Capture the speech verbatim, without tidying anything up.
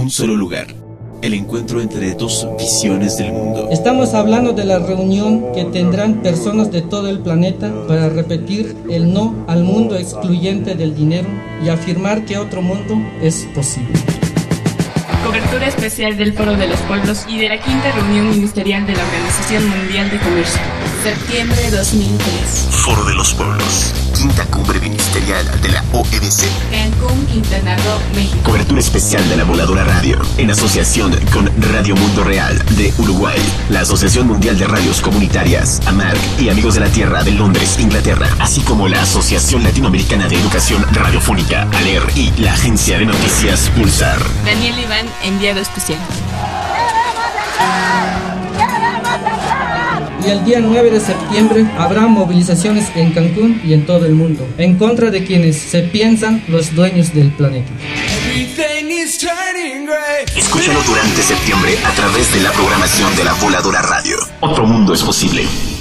un solo lugar. El encuentro entre dos visiones del mundo. Estamos hablando de la reunión que tendrán personas de todo el planeta para repetir el no al mundo excluyente del dinero y afirmar que otro mundo es posible. Cobertura especial del Foro de los Pueblos y de la quinta reunión ministerial de la Organización Mundial de Comercio. Septiembre dos mil tres. Foro de los Pueblos. Quinta cumbre ministerial de la O M C. Cancún, Quintana Roo, México. Cobertura especial de la Voladora Radio, en asociación con Radio Mundo Real de Uruguay, la Asociación Mundial de Radios Comunitarias, AMARC, y Amigos de la Tierra de Londres, Inglaterra, así como la Asociación Latinoamericana de Educación Radiofónica, ALER, y la Agencia de Noticias Pulsar. Daniel Iván, enviado especial. Y el día nueve de septiembre habrá movilizaciones en Cancún y en todo el mundo, en contra de quienes se piensan los dueños del planeta. Escúchalo durante septiembre a través de la programación de la Voladora Radio. Otro mundo es posible.